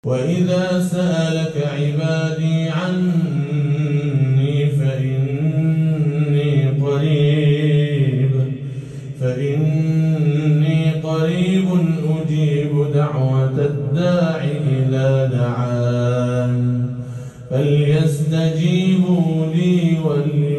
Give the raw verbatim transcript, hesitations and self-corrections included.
وإذا سألك عبادي عني فإني قريب فإني قريب أجيب دعوة الداع إذا دعان فليستجيبوا لي وليؤمنوا